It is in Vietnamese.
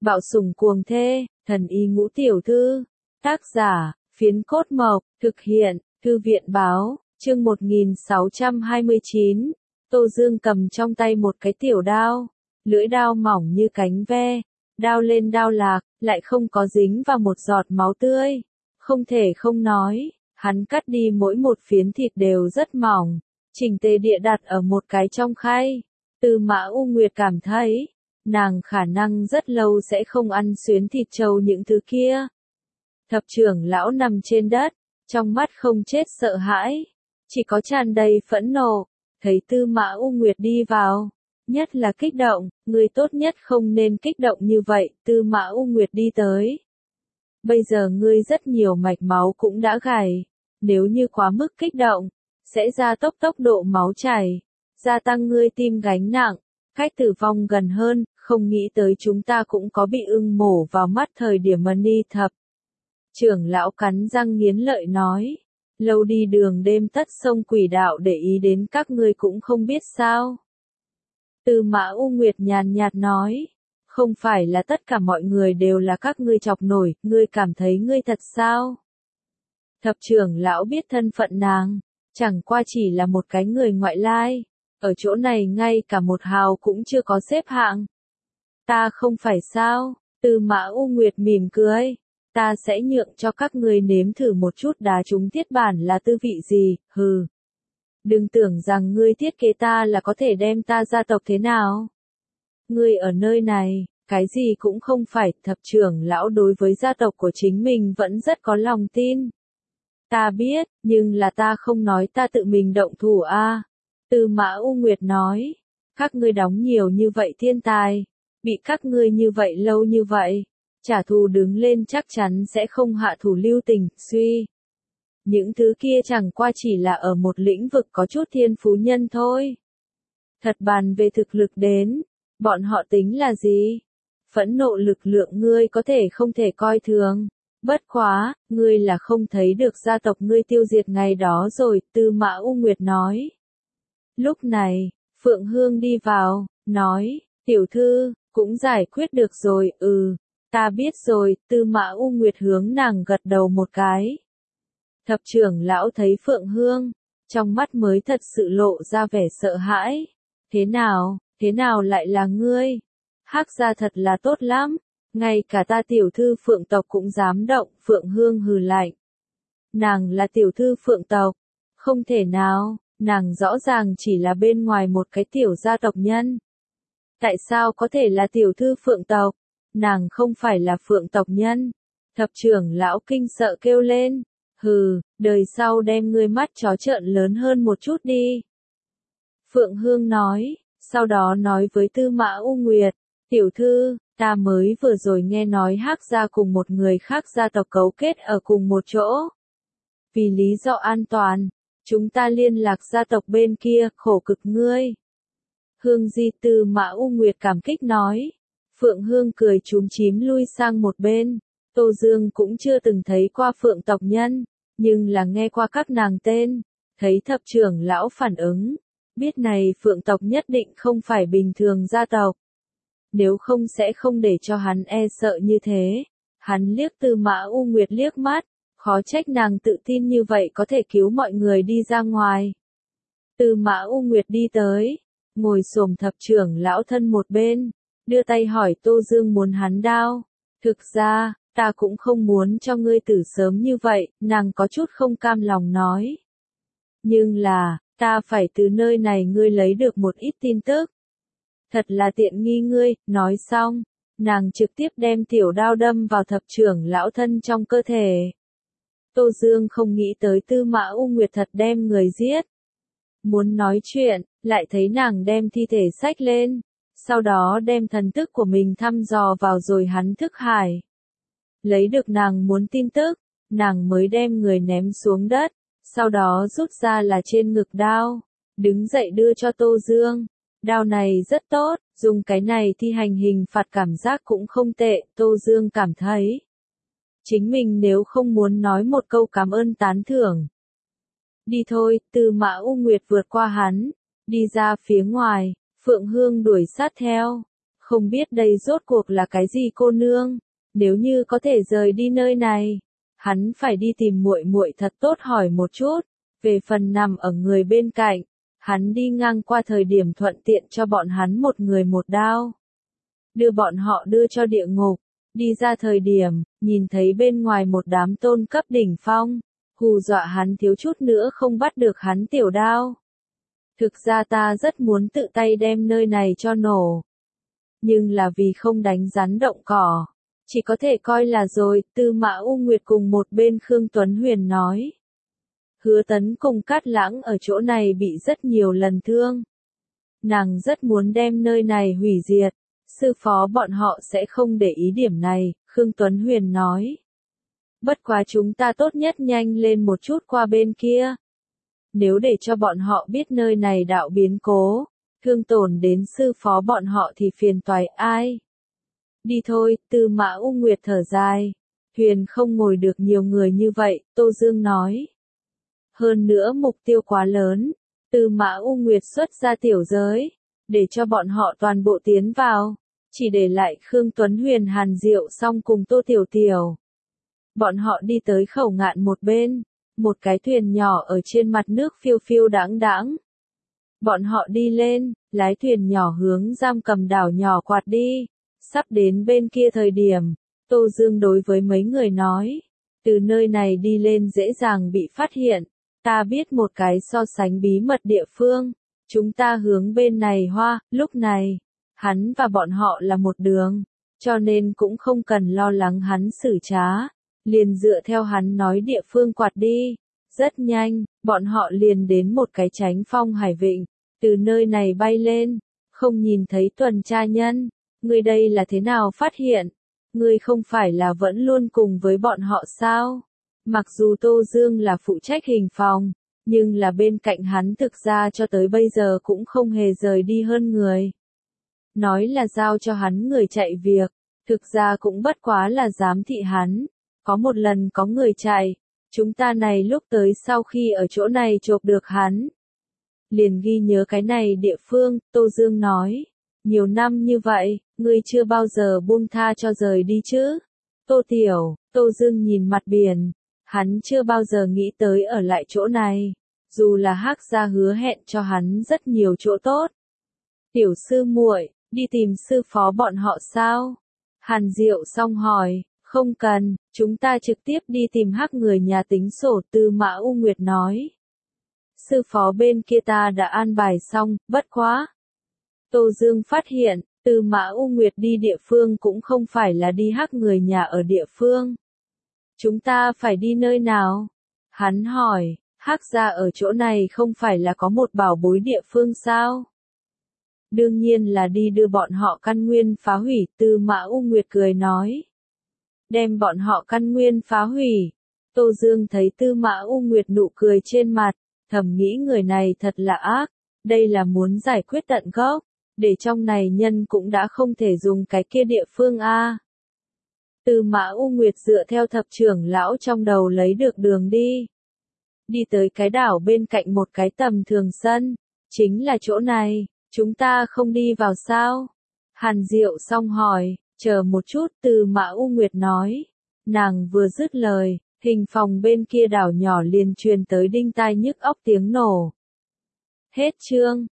Bạo sủng cuồng thê, thần y ngũ tiểu thư. Tác giả, Phiến Cốt Mộc, thực hiện, Thư viện báo, chương 1629. Tô Dương cầm trong tay một cái tiểu đao, lưỡi đao mỏng như cánh ve, đao lên đao lạc, lại không có dính vào một giọt máu tươi. Không thể không nói, hắn cắt đi mỗi một phiến thịt đều rất mỏng, chỉnh tề địa đặt ở một cái trong khay. Tư Mã U Nguyệt cảm thấy, nàng khả năng rất lâu sẽ không ăn xuyến thịt trâu những thứ kia. Thập trưởng lão nằm trên đất, trong mắt không chết sợ hãi, chỉ có tràn đầy phẫn nộ. Thấy Tư Mã U Nguyệt đi vào, nhất là kích động, người tốt nhất không nên kích động như vậy. Tư Mã U Nguyệt đi tới. Bây giờ ngươi rất nhiều mạch máu cũng đã gãy, nếu như quá mức kích động, sẽ gia tốc tốc độ máu chảy, gia tăng ngươi tim gánh nặng, cách tử vong gần hơn. Không nghĩ tới chúng ta cũng có bị ưng mổ vào mắt thời điểm Mani Thập. Trưởng lão cắn răng nghiến lợi nói, lâu đi đường đêm tất sông quỷ đạo để ý đến các ngươi cũng không biết sao. Tư Mã U Nguyệt nhàn nhạt nói, không phải là tất cả mọi người đều là các ngươi chọc nổi, ngươi cảm thấy ngươi thật sao? Thập trưởng lão biết thân phận nàng, chẳng qua chỉ là một cái người ngoại lai, ở chỗ này ngay cả một hào cũng chưa có xếp hạng. Ta không phải sao? Tư Mã U Nguyệt mỉm cười, ta sẽ nhượng cho các ngươi nếm thử một chút đá trúng thiết bản là tư vị gì, hừ. Đừng tưởng rằng ngươi thiết kế ta là có thể đem ta gia tộc thế nào. Ngươi ở nơi này, cái gì cũng không phải. Thập trưởng lão đối với gia tộc của chính mình vẫn rất có lòng tin. Ta biết, nhưng là ta không nói ta tự mình động thủ a. Tư Mã U Nguyệt nói, các ngươi đóng nhiều như vậy thiên tài, bị các ngươi như vậy lâu như vậy, trả thù đứng lên chắc chắn sẽ không hạ thủ lưu tình. Suy, những thứ kia chẳng qua chỉ là ở một lĩnh vực có chút thiên phú nhân thôi. Thật bàn về thực lực đến, bọn họ tính là gì? Phẫn nộ lực lượng ngươi có thể không thể coi thường. Bất quá, ngươi là không thấy được gia tộc ngươi tiêu diệt ngày đó rồi. Tư Mã U Nguyệt nói. Lúc này, Phượng Hương đi vào, nói, tiểu thư, cũng giải quyết được rồi. Ta biết rồi. Tư Mã U Nguyệt hướng nàng gật đầu một cái. Thập trưởng lão thấy Phượng Hương, trong mắt mới thật sự lộ ra vẻ sợ hãi. Thế nào lại là ngươi? Hắc gia thật là tốt lắm, ngay cả ta tiểu thư Phượng tộc cũng dám động. Phượng Hương hừ lạnh. Nàng là tiểu thư Phượng tộc? Không thể nào, nàng rõ ràng chỉ là bên ngoài một cái tiểu gia tộc nhân. Tại sao có thể là tiểu thư Phượng tộc? Nàng không phải là Phượng tộc nhân. Thập trưởng lão kinh sợ kêu lên. Hừ, đời sau đem ngươi mắt chó trợn lớn hơn một chút đi. Phượng Hương nói, sau đó nói với Tư Mã U Nguyệt, tiểu thư, ta mới vừa rồi nghe nói Hắc gia cùng một người khác gia tộc cấu kết ở cùng một chỗ. Vì lý do an toàn, chúng ta liên lạc gia tộc bên kia, khổ cực ngươi. Hương Di. Tư Mã U Nguyệt cảm kích nói. Phượng Hương cười chúm chím lui sang một bên. Tô Dương cũng chưa từng thấy qua Phượng tộc nhân, nhưng là nghe qua các nàng tên. Thấy thập trưởng lão phản ứng, biết này Phượng tộc nhất định không phải bình thường gia tộc. Nếu không sẽ không để cho hắn e sợ như thế. Hắn liếc Tư Mã U Nguyệt liếc mắt, khó trách nàng tự tin như vậy có thể cứu mọi người đi ra ngoài. Tư Mã U Nguyệt đi tới, ngồi xổm thập trưởng lão thân một bên, đưa tay hỏi Tô Dương muốn hắn đao. Thực ra, ta cũng không muốn cho ngươi tử sớm như vậy, nàng có chút không cam lòng nói. Nhưng là, ta phải từ nơi này ngươi lấy được một ít tin tức. Thật là tiện nghi ngươi. Nói xong, nàng trực tiếp đem tiểu đao đâm vào thập trưởng lão thân trong cơ thể. Tô Dương không nghĩ tới Tư Mã U Nguyệt thật đem người giết. Muốn nói chuyện, lại thấy nàng đem thi thể xách lên, sau đó đem thần thức của mình thăm dò vào rồi hắn thức hải. Lấy được nàng muốn tin tức, nàng mới đem người ném xuống đất, sau đó rút ra là trên ngực đao, đứng dậy đưa cho Tô Dương. Đao này rất tốt, dùng cái này thi hành hình phạt cảm giác cũng không tệ. Tô Dương cảm thấy chính mình nếu không muốn nói một câu cảm ơn tán thưởng. Đi thôi. Tư Mã U Nguyệt vượt qua hắn, đi ra phía ngoài. Phượng Hương đuổi sát theo. Không biết đây rốt cuộc là cái gì cô nương, nếu như có thể rời đi nơi này, hắn phải đi tìm muội muội thật tốt hỏi một chút, về phần nằm ở người bên cạnh, hắn đi ngang qua thời điểm thuận tiện cho bọn hắn một người một đao. Đưa bọn họ đưa cho địa ngục, đi ra thời điểm, nhìn thấy bên ngoài một đám tôn cấp đỉnh phong, hù dọa hắn thiếu chút nữa không bắt được hắn tiểu đao. Thực ra ta rất muốn tự tay đem nơi này cho nổ. Nhưng là vì không đánh rắn động cỏ, chỉ có thể coi là rồi, Tư Mã U Nguyệt cùng một bên Khương Tuấn Huyền nói. Hứa Tấn cùng Cát Lãng ở chỗ này bị rất nhiều lần thương. Nàng rất muốn đem nơi này hủy diệt, sư phó bọn họ sẽ không để ý điểm này, Khương Tuấn Huyền nói. Bất quá chúng ta tốt nhất nhanh lên một chút qua bên kia. Nếu để cho bọn họ biết nơi này đạo biến cố, thương tổn đến sư phó bọn họ thì phiền toái ai. Đi thôi, Tư Mã U Nguyệt thở dài. Thuyền không ngồi được nhiều người như vậy, Tô Dương nói. Hơn nữa mục tiêu quá lớn, Tư Mã U Nguyệt xuất ra tiểu giới, để cho bọn họ toàn bộ tiến vào, chỉ để lại Khương Tuấn Huyền Hàn Diệu xong cùng Tô Tiểu Tiểu. Bọn họ đi tới khẩu ngạn một bên, một cái thuyền nhỏ ở trên mặt nước phiêu phiêu đãng đãng. Bọn họ đi lên, lái thuyền nhỏ hướng giam cầm đảo nhỏ quạt đi, sắp đến bên kia thời điểm, Tô Dương đối với mấy người nói, từ nơi này đi lên dễ dàng bị phát hiện, ta biết một cái so sánh bí mật địa phương, chúng ta hướng bên này hoa, lúc này, hắn và bọn họ là một đường, cho nên cũng không cần lo lắng hắn xử trá, liền dựa theo hắn nói địa phương quạt đi, rất nhanh, bọn họ liền đến một cái chánh phong hải vịnh, từ nơi này bay lên, không nhìn thấy tuần tra nhân, người đây là thế nào phát hiện, người không phải là vẫn luôn cùng với bọn họ sao? Mặc dù Tô Dương là phụ trách hình phòng, nhưng là bên cạnh hắn thực ra cho tới bây giờ cũng không hề rời đi hơn người. Nói là giao cho hắn người chạy việc, thực ra cũng bất quá là giám thị hắn. Có một lần có người chạy, chúng ta này lúc tới sau khi ở chỗ này chộp được hắn. Liền ghi nhớ cái này địa phương, Tô Dương nói. Nhiều năm như vậy, ngươi chưa bao giờ buông tha cho rời đi chứ? Tô Tiểu, Tô Dương nhìn mặt biển. Hắn chưa bao giờ nghĩ tới ở lại chỗ này. Dù là Hắc gia hứa hẹn cho hắn rất nhiều chỗ tốt. Tiểu sư muội, đi tìm sư phó bọn họ sao? Hàn Diệu xong hỏi, không cần, chúng ta trực tiếp đi tìm Hắc người nhà tính sổ, Tư Mã U Nguyệt nói. Sư phó bên kia ta đã an bài xong, bất quá. Tô Dương phát hiện, Tư Mã U Nguyệt đi địa phương cũng không phải là đi Hắc người nhà ở địa phương. Chúng ta phải đi nơi nào? Hắn hỏi, Hắc gia ở chỗ này không phải là có một bảo bối địa phương sao? Đương nhiên là đi đưa bọn họ căn nguyên phá hủy, Tư Mã U Nguyệt cười nói. Đem bọn họ căn nguyên phá hủy. Tô Dương thấy Tư Mã U Nguyệt nụ cười trên mặt, thầm nghĩ người này thật là ác, đây là muốn giải quyết tận gốc, để trong này nhân cũng đã không thể dùng cái kia địa phương a. Tư Mã U Nguyệt dựa theo thập trưởng lão trong đầu lấy được đường đi. Đi tới cái đảo bên cạnh một cái tầm thường sân, chính là chỗ này, chúng ta không đi vào sao? Hàn Diệu xong hỏi, chờ một chút, Tư Mã U Nguyệt nói. Nàng vừa dứt lời, hình phòng bên kia đảo nhỏ liền truyền tới đinh tai nhức óc tiếng nổ. Hết chương.